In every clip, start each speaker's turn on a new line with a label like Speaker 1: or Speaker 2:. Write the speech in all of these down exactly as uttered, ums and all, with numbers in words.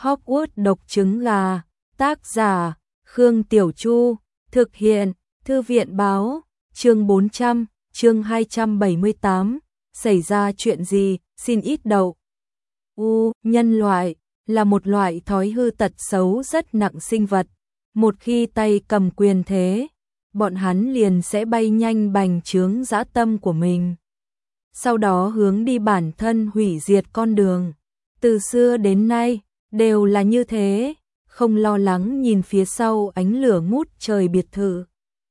Speaker 1: Hogwarts độc trứng gà, tác giả, Khương Tiểu Chu, thực hiện, Thư viện báo, chương bốn trăm, chương hai trăm bảy mươi tám, xảy ra chuyện gì, xin ít đậu. U, nhân loại, là một loại thói hư tật xấu rất nặng sinh vật. Một khi tay cầm quyền thế, bọn hắn liền sẽ bay nhanh bành trướng dã tâm của mình. Sau đó hướng đi bản thân hủy diệt con đường. Từ xưa đến nay, đều là như thế, không lo lắng nhìn phía sau ánh lửa ngút trời biệt thự.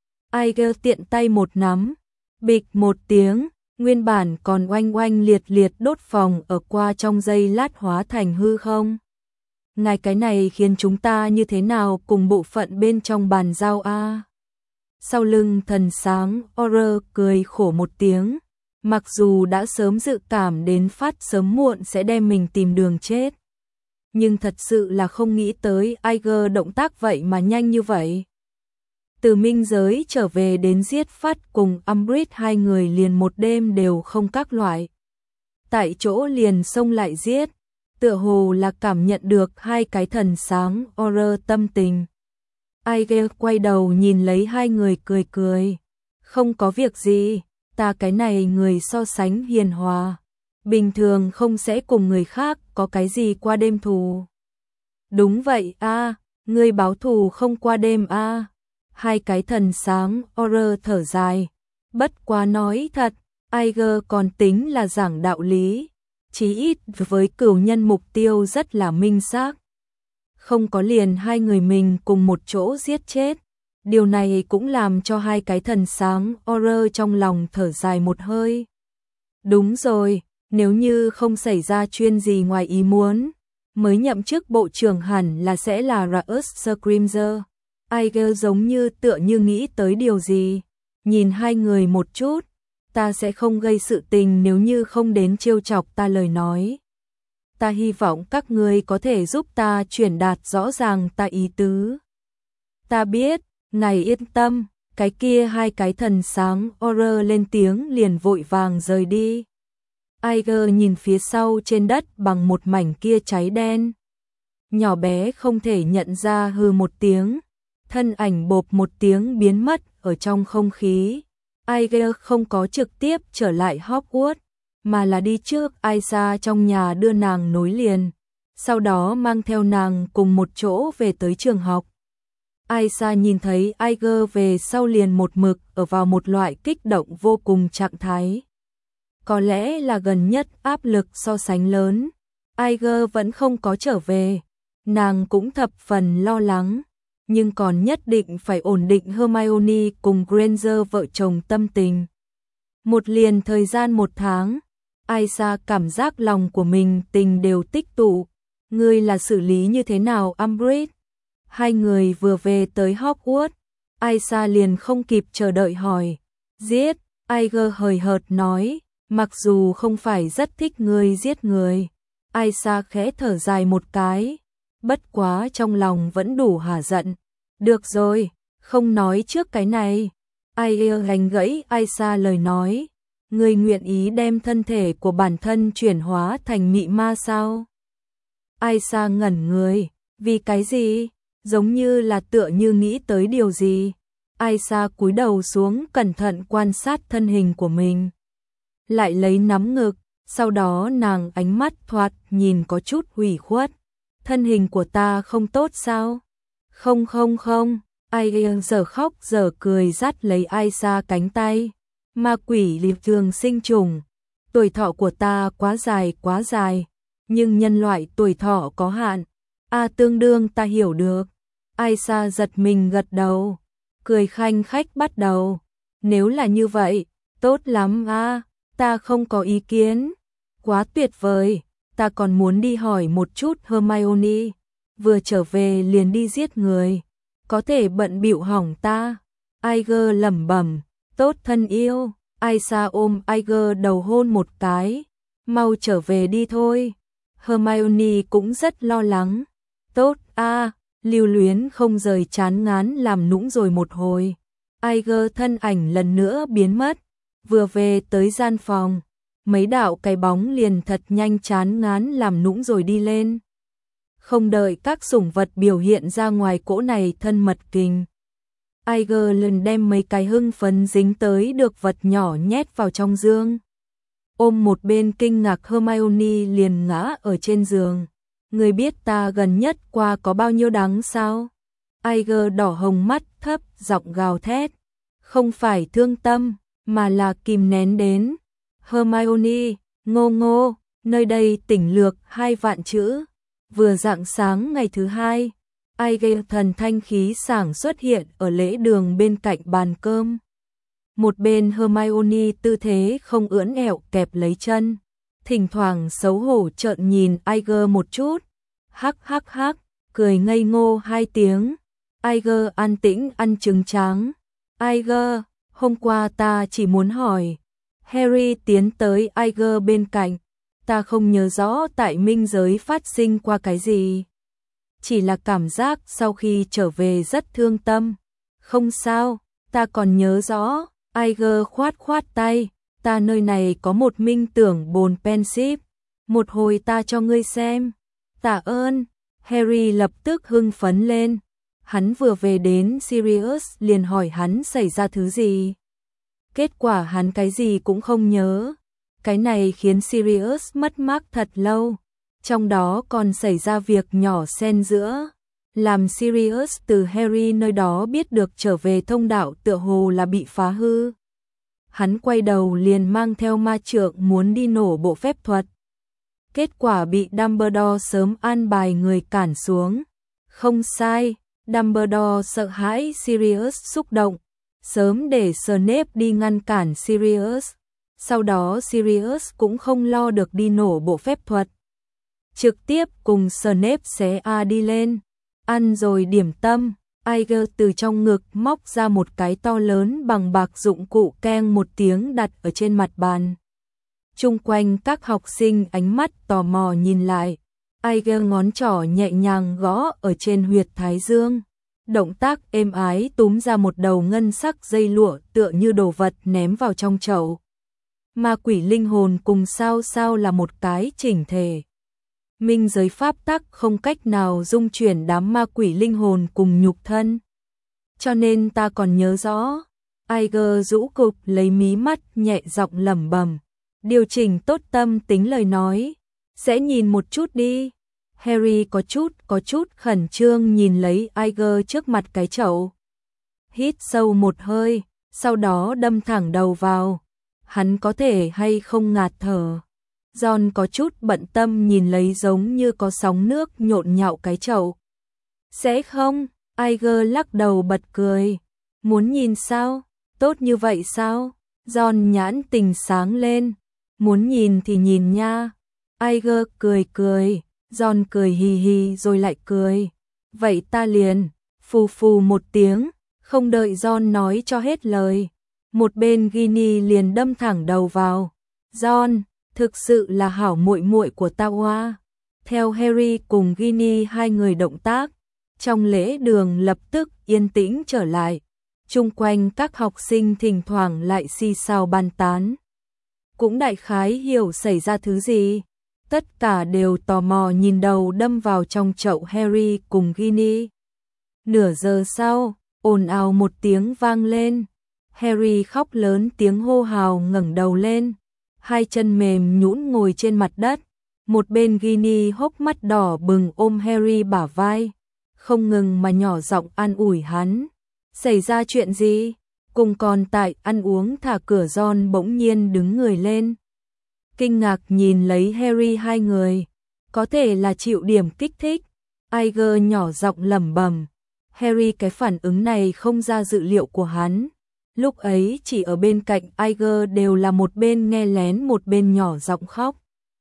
Speaker 1: Iger tiện tay một nắm, bịch một tiếng, nguyên bản còn oanh oanh liệt liệt đốt phòng ở qua trong giây lát hóa thành hư không. Ngài cái này khiến chúng ta như thế nào cùng bộ phận bên trong bàn giao a? Sau lưng thần sáng Auror cười khổ một tiếng, mặc dù đã sớm dự cảm đến phát sớm muộn sẽ đem mình tìm đường chết, nhưng thật sự là không nghĩ tới Iger động tác vậy mà nhanh như vậy. Từ minh giới trở về đến giết phát cùng Umbridge hai người liền một đêm đều không các loại. Tại chỗ liền xông lại giết, tựa hồ là cảm nhận được hai cái thần sáng Auror tâm tình. Iger quay đầu nhìn lấy hai người cười cười. Không có việc gì, ta cái này người so sánh hiền hòa, bình thường không sẽ cùng người khác có cái gì qua đêm thù. Đúng vậy a, ngươi báo thù không qua đêm a. Hai cái thần sáng Auror thở dài. Bất quá nói thật, Iger còn tính là giảng đạo lý, chí ít với cửu nhân mục tiêu rất là minh xác. Không có liền hai người mình cùng một chỗ giết chết. Điều này cũng làm cho hai cái thần sáng Auror trong lòng thở dài một hơi. Đúng rồi, nếu như không xảy ra chuyện gì ngoài ý muốn, mới nhậm chức bộ trưởng hẳn là sẽ là Rufus Scrimger. Iger giống như tựa như nghĩ tới điều gì, nhìn hai người một chút, ta sẽ không gây sự tình nếu như không đến trêu chọc ta lời nói. Ta hy vọng các ngươi có thể giúp ta truyền đạt rõ ràng ta ý tứ. Ta biết, ngài yên tâm, cái kia hai cái thần sáng Auror lên tiếng liền vội vàng rời đi. Iger nhìn phía sau trên đất bằng một mảnh kia cháy đen. Nhỏ bé không thể nhận ra hừ một tiếng, thân ảnh bộp một tiếng biến mất ở trong không khí. Iger không có trực tiếp trở lại Hogwarts, mà là đi trước Aisha trong nhà đưa nàng nối liền, sau đó mang theo nàng cùng một chỗ về tới trường học. Aisha nhìn thấy Iger về sau liền một mực ở vào một loại kích động vô cùng trạng thái. Có lẽ là gần nhất áp lực so sánh lớn, Iger vẫn không có trở về, nàng cũng thập phần lo lắng, nhưng còn nhất định phải ổn định Hermione cùng Granger vợ chồng tâm tình. Một liền thời gian một tháng, Aisha cảm giác lòng của mình tình đều tích tụ. Ngươi là xử lý như thế nào Umbridge? Hai người vừa về tới Hogwarts, Aisha liền không kịp chờ đợi hỏi. Giết, Iger hời hợt nói, mặc dù không phải rất thích ngươi giết người. Aisha khẽ thở dài một cái, bất quá trong lòng vẫn đủ hả giận. Được rồi, không nói trước cái này. Iger gánh gãy Aisha lời nói. Ngươi nguyện ý đem thân thể của bản thân chuyển hóa thành mị ma sao? Aisha ngẩn người, vì cái gì? Giống như là tựa như nghĩ tới điều gì. Aisha cúi đầu xuống cẩn thận quan sát thân hình của mình. Lại lấy nắm ngực, sau đó nàng ánh mắt thoạt nhìn có chút hủy khuất. Thân hình của ta không tốt sao? Không không không, Iger giờ khóc giờ cười dắt lấy Aisha cánh tay. Ma quỷ liệp thường sinh trùng, tuổi thọ của ta quá dài quá dài, nhưng nhân loại tuổi thọ có hạn. A à, tương đương ta hiểu được. Aisha giật mình gật đầu, cười khanh khách bắt đầu. Nếu là như vậy, tốt lắm a, à, ta không có ý kiến. Quá tuyệt vời, ta còn muốn đi hỏi một chút Hermione, vừa trở về liền đi giết người, có thể bận bịu hỏng ta. Iger lẩm bẩm. Tốt thân yêu, Aisha ôm Iger đầu hôn một cái, mau trở về đi thôi. Hermione cũng rất lo lắng. Tốt a, à, lưu luyến không rời chán ngán làm nũng rồi một hồi. Iger thân ảnh lần nữa biến mất, vừa về tới gian phòng, mấy đạo cái bóng liền thật nhanh chán ngán làm nũng rồi đi lên. Không đợi các sủng vật biểu hiện ra ngoài cỗ này thân mật kình, Iger lần đem mấy cái hưng phấn dính tới được vật nhỏ nhét vào trong giường. Ôm một bên kinh ngạc Hermione liền ngã ở trên giường. Người biết ta gần nhất qua có bao nhiêu đáng sao? Iger đỏ hồng mắt thấp giọng gào thét. Không phải thương tâm, mà là kìm nén đến. Hermione, ngô ngô, nơi đây tỉnh lược hai vạn chữ. Vừa rạng sáng ngày thứ hai, Iger thần thanh khí sảng xuất hiện ở lễ đường bên cạnh bàn cơm. Một bên Hermione tư thế không ưỡn ẹo kẹp lấy chân, thỉnh thoảng xấu hổ trợn nhìn Iger một chút. Hắc hắc hắc, cười ngây ngô hai tiếng. Iger an tĩnh ăn trứng tráng. Iger, hôm qua ta chỉ muốn hỏi. Harry tiến tới Iger bên cạnh. Ta không nhớ rõ tại minh giới phát sinh qua cái gì. Chỉ là cảm giác sau khi trở về rất thương tâm. Không sao, ta còn nhớ rõ. Iger khoát khoát tay. Ta nơi này có một minh tưởng bồn pensive. Một hồi ta cho ngươi xem. Tạ ơn. Harry lập tức hưng phấn lên. Hắn vừa về đến Sirius liền hỏi hắn xảy ra thứ gì. Kết quả hắn cái gì cũng không nhớ. Cái này khiến Sirius mất mát thật lâu. Trong đó còn xảy ra việc nhỏ xen giữa. Làm Sirius từ Harry nơi đó biết được trở về thông đạo tựa hồ là bị phá hư. Hắn quay đầu liền mang theo ma trượng muốn đi nổ bộ phép thuật. Kết quả bị Dumbledore sớm an bài người cản xuống. Không sai, Dumbledore sợ hãi Sirius xúc động, sớm để Snape đi ngăn cản Sirius. Sau đó Sirius cũng không lo được đi nổ bộ phép thuật. Trực tiếp cùng Snape xé A đi lên. Ăn rồi điểm tâm, Iger từ trong ngực móc ra một cái to lớn bằng bạc dụng cụ keng một tiếng đặt ở trên mặt bàn. Chung quanh các học sinh ánh mắt tò mò nhìn lại. Iger ngón trỏ nhẹ nhàng gõ ở trên huyệt thái dương. Động tác êm ái túm ra một đầu ngân sắc dây lụa tựa như đồ vật ném vào trong chậu. Ma quỷ linh hồn cùng sao sao là một cái chỉnh thể. Minh giới pháp tắc không cách nào dung chuyển đám ma quỷ linh hồn cùng nhục thân. Cho nên ta còn nhớ rõ. Iger rũ cụp lấy mí mắt nhẹ giọng lẩm bẩm. Điều chỉnh tốt tâm tính lời nói. Sẽ nhìn một chút đi. Harry có chút, có chút khẩn trương nhìn lấy Iger trước mặt cái chậu. Hít sâu một hơi, sau đó đâm thẳng đầu vào. Hắn có thể hay không ngạt thở. Ron có chút bận tâm nhìn lấy giống như có sóng nước nhộn nhạo cái chậu. Sẽ không, Iger lắc đầu bật cười. Muốn nhìn sao? Tốt như vậy sao? Ron nhãn tình sáng lên. Muốn nhìn thì nhìn nha. Iger cười cười. Ron cười hì hì rồi lại cười. Vậy ta liền, phù phù một tiếng, không đợi Ron nói cho hết lời. Một bên Ginny liền đâm thẳng đầu vào. Ron, thực sự là hảo muội muội của ta hoa. Theo Harry cùng Ginny hai người động tác, trong lễ đường lập tức yên tĩnh trở lại. Chung quanh các học sinh thỉnh thoảng lại xì xào bàn tán. Cũng đại khái hiểu xảy ra thứ gì. Tất cả đều tò mò nhìn đầu đâm vào trong chậu Harry cùng Ginny. Nửa giờ sau, ồn ào một tiếng vang lên. Harry khóc lớn tiếng hô hào ngẩng đầu lên. Hai chân mềm nhũn ngồi trên mặt đất. Một bên Ginny hốc mắt đỏ bừng ôm Harry bả vai. Không ngừng mà nhỏ giọng an ủi hắn. Xảy ra chuyện gì? Cùng còn tại ăn uống thả cửa Ron bỗng nhiên đứng người lên. Kinh ngạc nhìn lấy Harry hai người. Có thể là chịu điểm kích thích. Iger nhỏ giọng lẩm bẩm. Harry cái phản ứng này không ra dự liệu của hắn. Lúc ấy chỉ ở bên cạnh Iger đều là một bên nghe lén một bên nhỏ giọng khóc.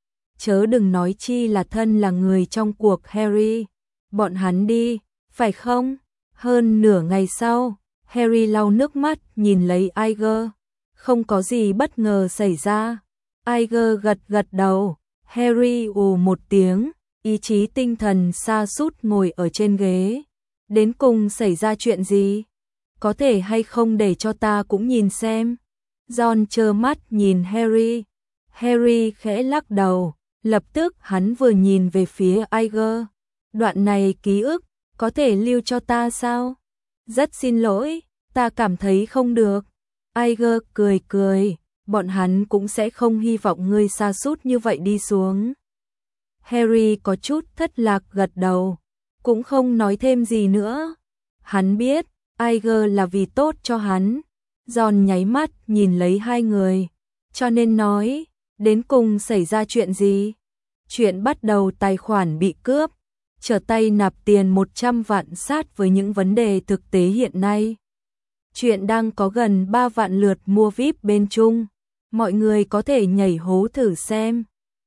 Speaker 1: Chớ đừng nói chi là thân là người trong cuộc Harry. Bọn hắn đi, phải không? Hơn nửa ngày sau, Harry lau nước mắt nhìn lấy Iger. Không có gì bất ngờ xảy ra. Iger gật gật đầu. Harry ù một tiếng, ý chí tinh thần sa sút ngồi ở trên ghế. Đến cùng xảy ra chuyện gì? Có thể hay không để cho ta cũng nhìn xem. Ron trơ mắt nhìn Harry. Harry khẽ lắc đầu. Lập tức hắn vừa nhìn về phía Iger. Đoạn này ký ức, có thể lưu cho ta sao? Rất xin lỗi, ta cảm thấy không được. Iger cười cười, bọn hắn cũng sẽ không hy vọng ngươi sa sút như vậy đi xuống. Harry có chút thất lạc gật đầu, cũng không nói thêm gì nữa. Hắn biết, Iger là vì tốt cho hắn. Ron nháy mắt nhìn lấy hai người, cho nên nói, đến cùng xảy ra chuyện gì? Chuyện bắt đầu tài khoản bị cướp, trở tay nạp tiền một trăm vạn sát với những vấn đề thực tế hiện nay. Chuyện đang có gần ba vạn lượt mua vi ai pi bên Trung, mọi người có thể nhảy hố thử xem.